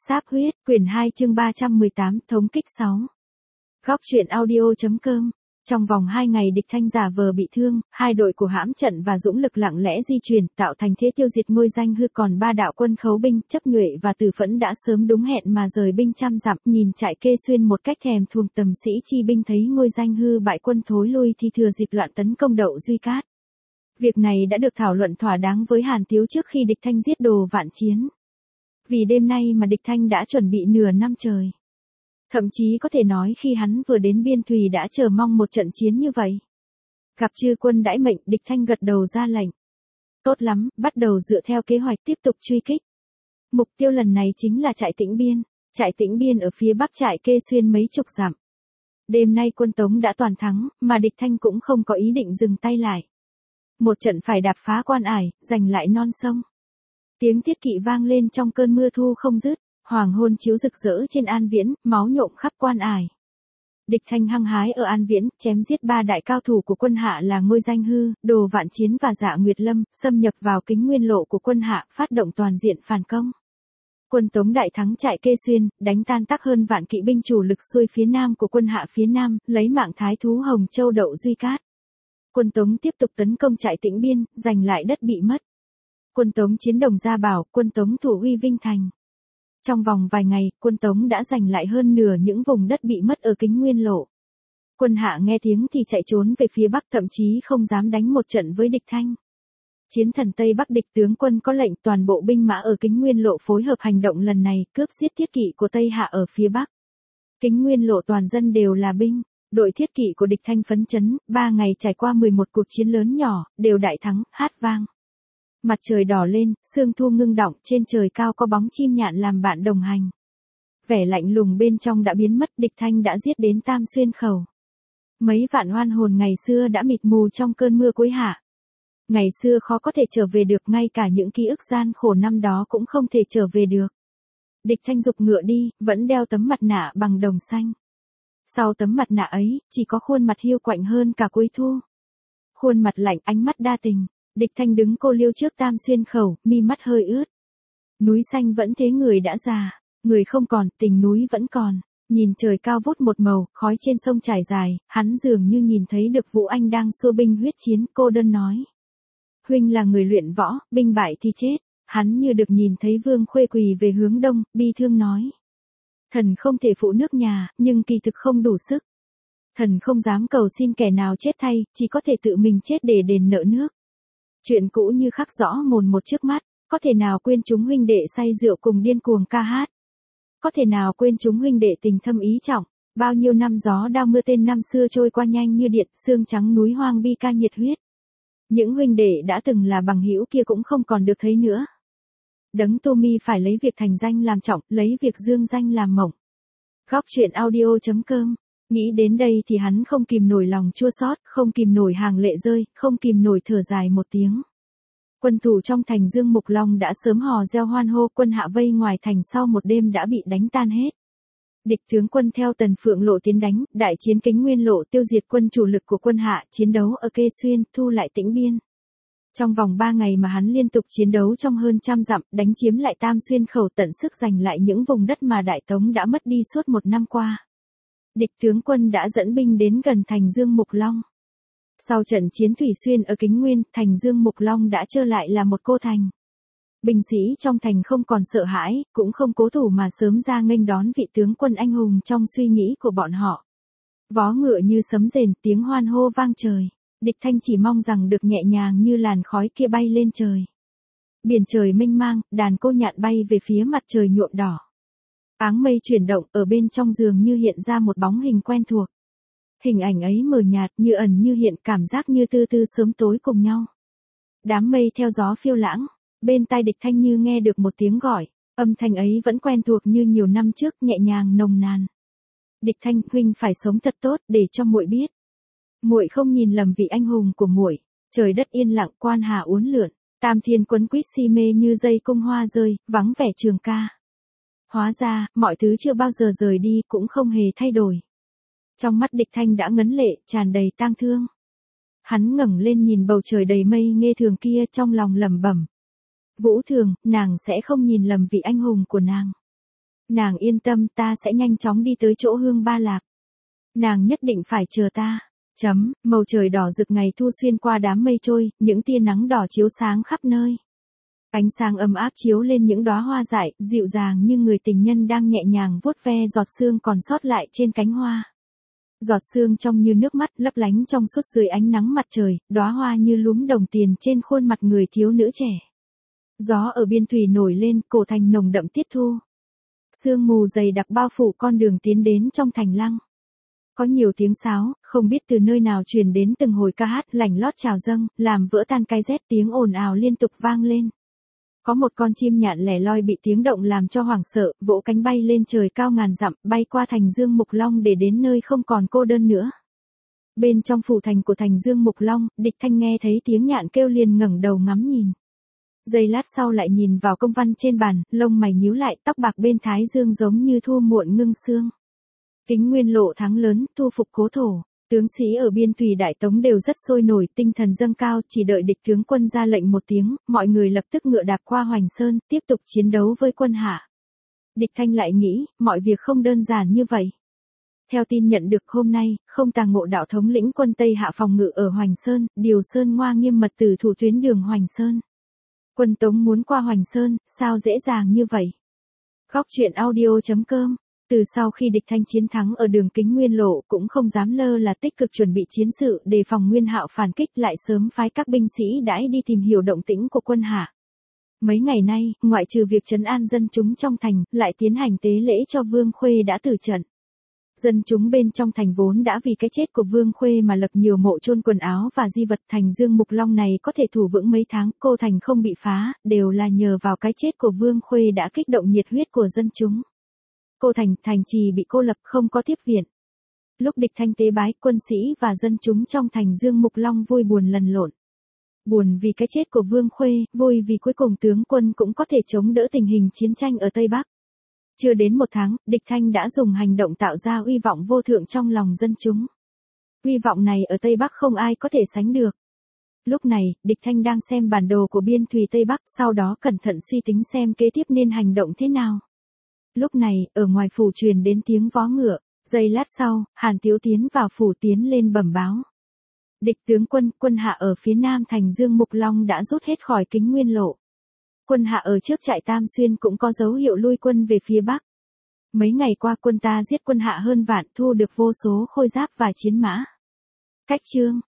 Sáp huyết, quyển 2 chương 318, thống kích 6. Góc truyện audio.com. Trong vòng 2 ngày Địch Thanh giả vờ bị thương, hai đội của hãm trận và dũng lực lặng lẽ di chuyển, tạo thành thế tiêu diệt ngôi danh hư, còn ba đạo quân khấu binh, chấp nhuệ và tử phẫn đã sớm đúng hẹn mà rời binh trăm dặm, nhìn trại Kê Xuyên một cách thèm thuồng. Tầm sĩ chi binh thấy ngôi danh hư bại quân thối lui thì thừa dịp loạn tấn công Đậu Duy Cát. Việc này đã được thảo luận thỏa đáng với Hàn Tiếu trước khi Địch Thanh giết Đồ Vạn Chiến. Vì đêm nay mà Địch Thanh đã chuẩn bị nửa năm trời. Thậm chí có thể nói khi hắn vừa đến Biên Thùy đã chờ mong một trận chiến như vậy. Gặp chư quân đãi mệnh, Địch Thanh gật đầu ra lệnh. Tốt lắm, bắt đầu dựa theo kế hoạch tiếp tục truy kích. Mục tiêu lần này chính là trại Tĩnh Biên. Trại Tĩnh Biên ở phía bắc trại Kê Xuyên mấy chục dặm. Đêm nay quân Tống đã toàn thắng, mà Địch Thanh cũng không có ý định dừng tay lại. Một trận phải đạp phá quan ải, giành lại non sông. Tiếng thiết kỵ vang lên trong cơn mưa thu không dứt, hoàng hôn chiếu rực rỡ trên An Viễn, máu nhộm khắp quan ải. Địch Thanh hăng hái ở An Viễn, chém giết ba đại cao thủ của quân Hạ là Ngôi Danh Hư, Đồ Vạn Chiến và Dạ Nguyệt Lâm, xâm nhập vào Kính Nguyên Lộ của quân Hạ, phát động toàn diện phản công. Quân Tống đại thắng trại Kê Xuyên, đánh tan tác hơn vạn kỵ binh chủ lực xuôi phía nam của quân Hạ phía nam, lấy mạng thái thú Hồng Châu Đậu Duy Cát. Quân Tống tiếp tục tấn công trại Tĩnh Biên, giành lại đất bị mất. Quân Tống chiến Đồng Gia Bảo, quân Tống thủ Uy Vinh Thành. Trong vòng vài ngày, quân Tống đã giành lại hơn nửa những vùng đất bị mất ở Kính Nguyên Lộ. Quân Hạ nghe tiếng thì chạy trốn về phía bắc, thậm chí không dám đánh một trận với Địch Thanh. Chiến thần Tây Bắc Địch tướng quân có lệnh toàn bộ binh mã ở Kính Nguyên Lộ phối hợp hành động lần này, cướp giết thiết kỵ của Tây Hạ ở phía bắc. Kính Nguyên Lộ toàn dân đều là binh. Đội thiết kỵ của Địch Thanh phấn chấn, 3 ngày trải qua 11 cuộc chiến lớn nhỏ, đều đại thắng, hát vang. Mặt trời đỏ lên, sương thu ngưng đọng, trên trời cao có bóng chim nhạn làm bạn đồng hành. Vẻ lạnh lùng bên trong đã biến mất, Địch Thanh đã giết đến Tam Xuyên Khẩu. Mấy vạn oan hồn ngày xưa đã mịt mù trong cơn mưa cuối hạ. Ngày xưa khó có thể trở về được, ngay cả những ký ức gian khổ năm đó cũng không thể trở về được. Địch Thanh giục ngựa đi, vẫn đeo tấm mặt nạ bằng đồng xanh. Sau tấm mặt nạ ấy, chỉ có khuôn mặt hiu quạnh hơn cả cuối thu. Khuôn mặt lạnh, ánh mắt đa tình. Địch Thanh đứng cô liêu trước Tam Xuyên Khẩu, mi mắt hơi ướt. Núi xanh vẫn thế, người đã già, người không còn, tình núi vẫn còn. Nhìn trời cao vút một màu, khói trên sông trải dài, hắn dường như nhìn thấy được Vũ Anh đang xua binh huyết chiến, cô đơn nói. Huynh là người luyện võ, binh bại thì chết. Hắn như được nhìn thấy Vương Khuê quỳ về hướng đông, bi thương nói. Thần không thể phụ nước nhà, nhưng kỳ thực không đủ sức. Thần không dám cầu xin kẻ nào chết thay, chỉ có thể tự mình chết để đền nợ nước. Chuyện cũ như khắc rõ mồn một trước mắt, có thể nào quên chúng huynh đệ say rượu cùng điên cuồng ca hát. Có thể nào quên chúng huynh đệ tình thâm ý trọng, bao nhiêu năm gió đao mưa tên năm xưa trôi qua nhanh như điện, xương trắng núi hoang bi ca nhiệt huyết. Những huynh đệ đã từng là bằng hữu kia cũng không còn được thấy nữa. Đấng Tô Mi phải lấy việc thành danh làm trọng, lấy việc dương danh làm mộng. Góc truyện audio.com. Nghĩ đến đây thì hắn không kìm nổi lòng chua xót, không kìm nổi hàng lệ rơi, không kìm nổi thở dài một tiếng. Quân thủ trong thành Dương Mục Long đã sớm hò reo hoan hô, quân Hạ vây ngoài thành sau một đêm đã bị đánh tan hết. Địch tướng quân theo Tần Phượng Lộ tiến đánh, đại chiến Kính Nguyên Lộ tiêu diệt quân chủ lực của quân Hạ, chiến đấu ở Kê Xuyên, thu lại Tĩnh Biên. Trong vòng 3 ngày mà hắn liên tục chiến đấu trong hơn trăm dặm, đánh chiếm lại Tam Xuyên Khẩu, tận sức giành lại những vùng đất mà Đại Tống đã mất đi suốt một năm qua. Địch tướng quân đã dẫn binh đến gần thành Dương Mục Long. Sau trận chiến Thủy Xuyên ở Kính Nguyên, thành Dương Mục Long đã trở lại là một cô thành. Binh sĩ trong thành không còn sợ hãi, cũng không cố thủ mà sớm ra nghênh đón vị tướng quân anh hùng trong suy nghĩ của bọn họ. Vó ngựa như sấm rền, tiếng hoan hô vang trời. Địch Thanh chỉ mong rằng được nhẹ nhàng như làn khói kia bay lên trời. Biển trời mênh mang, đàn cô nhạn bay về phía mặt trời nhuộm đỏ. Áng mây chuyển động, ở bên trong giường như hiện ra một bóng hình quen thuộc. Hình ảnh ấy mờ nhạt, như ẩn như hiện, cảm giác như tư tư sớm tối cùng nhau. Đám mây theo gió phiêu lãng, bên tai Địch Thanh như nghe được một tiếng gọi, âm thanh ấy vẫn quen thuộc như nhiều năm trước, nhẹ nhàng nồng nàn. Địch Thanh, huynh phải sống thật tốt để cho muội biết. Muội không nhìn lầm vị anh hùng của muội. Trời đất yên lặng, quan hà uốn lượn, tam thiên quấn quýt si mê như dây cung hoa rơi, vắng vẻ trường ca. Hóa ra, mọi thứ chưa bao giờ rời đi, cũng không hề thay đổi. Trong mắt Địch Thanh đã ngấn lệ, tràn đầy tang thương. Hắn ngẩng lên nhìn bầu trời đầy mây nghe thường kia, trong lòng lẩm bẩm. Vũ Thường, nàng sẽ không nhìn lầm vị anh hùng của nàng. Nàng yên tâm, ta sẽ nhanh chóng đi tới chỗ Hương Ba Lạp. Nàng nhất định phải chờ ta. Màu trời đỏ rực ngày thu xuyên qua đám mây trôi, những tia nắng đỏ chiếu sáng khắp nơi. Ánh sáng ấm áp chiếu lên những đóa hoa dại, dịu dàng như người tình nhân đang nhẹ nhàng vuốt ve giọt sương còn sót lại trên cánh hoa. Giọt sương trong như nước mắt lấp lánh trong suốt dưới ánh nắng mặt trời, đóa hoa như lúm đồng tiền trên khuôn mặt người thiếu nữ trẻ. Gió ở biên thủy nổi lên, cổ thành nồng đậm tiết thu. Sương mù dày đặc bao phủ con đường tiến đến trong thành lăng. Có nhiều tiếng sáo, không biết từ nơi nào truyền đến từng hồi ca hát lành lót chào dâng, làm vỡ tan cái rét, tiếng ồn ào liên tục vang lên. Có một con chim nhạn lẻ loi bị tiếng động làm cho hoảng sợ, vỗ cánh bay lên trời cao ngàn dặm, bay qua thành Dương Mục Long để đến nơi không còn cô đơn nữa. Bên trong phủ thành của thành Dương Mục Long, Địch Thanh nghe thấy tiếng nhạn kêu liền ngẩng đầu ngắm nhìn. Giây lát sau lại nhìn vào công văn trên bàn, lông mày nhíu lại, tóc bạc bên thái dương giống như thu muộn ngưng sương. Kính Nguyên Lộ thắng lớn, thu phục cố thổ. Tướng sĩ ở biên thủy Đại Tống đều rất sôi nổi, tinh thần dâng cao, chỉ đợi địch tướng quân ra lệnh một tiếng, mọi người lập tức ngựa đạp qua Hoành Sơn, tiếp tục chiến đấu với quân Hạ. Địch Thanh lại nghĩ, mọi việc không đơn giản như vậy. Theo tin nhận được hôm nay, Không Tàng Ngộ đạo thống lĩnh quân Tây Hạ phòng ngự ở Hoành Sơn, điều Sơn Ngoa nghiêm mật từ thủ tuyến đường Hoành Sơn. Quân Tống muốn qua Hoành Sơn, sao dễ dàng như vậy? Góc truyện audio.com. Từ sau khi địch Thanh chiến thắng ở đường Kính Nguyên Lộ cũng không dám lơ là tích cực chuẩn bị chiến sự đề phòng Nguyên Hạo phản kích, lại sớm phái các binh sĩ đãi đi tìm hiểu động tĩnh của quân Hạ. Mấy ngày nay, ngoại trừ việc trấn an dân chúng trong thành, lại tiến hành tế lễ cho Vương Khuê đã tử trận. Dân chúng bên trong thành vốn đã vì cái chết của Vương Khuê mà lập nhiều mộ chôn quần áo và di vật, thành Dương Mục Long này có thể thủ vững mấy tháng, cô thành không bị phá, đều là nhờ vào cái chết của Vương Khuê đã kích động nhiệt huyết của dân chúng. Cô thành trì bị cô lập, không có tiếp viện. Lúc địch Thanh tế bái, quân sĩ và dân chúng trong thành Dương Mục Long vui buồn lẫn lộn. Buồn vì cái chết của Vương Khuê, vui vì cuối cùng tướng quân cũng có thể chống đỡ tình hình chiến tranh ở Tây Bắc. Chưa đến một tháng, địch Thanh đã dùng hành động tạo ra uy vọng vô thượng trong lòng dân chúng. Uy vọng này ở Tây Bắc không ai có thể sánh được. Lúc này, địch Thanh đang xem bản đồ của biên thùy Tây Bắc, sau đó cẩn thận suy tính xem kế tiếp nên hành động thế nào. Lúc này, ở ngoài phủ truyền đến tiếng vó ngựa, giây lát sau, Hàn Tiếu tiến vào phủ tiến lên bẩm báo. Địch tướng quân Hạ ở phía nam thành Dương Mục Long đã rút hết khỏi Kính Nguyên Lộ. Quân Hạ ở trước trại Tam Xuyên cũng có dấu hiệu lui quân về phía bắc. Mấy ngày qua quân ta giết quân Hạ hơn vạn, thu được vô số khôi giáp và chiến mã. Cách chương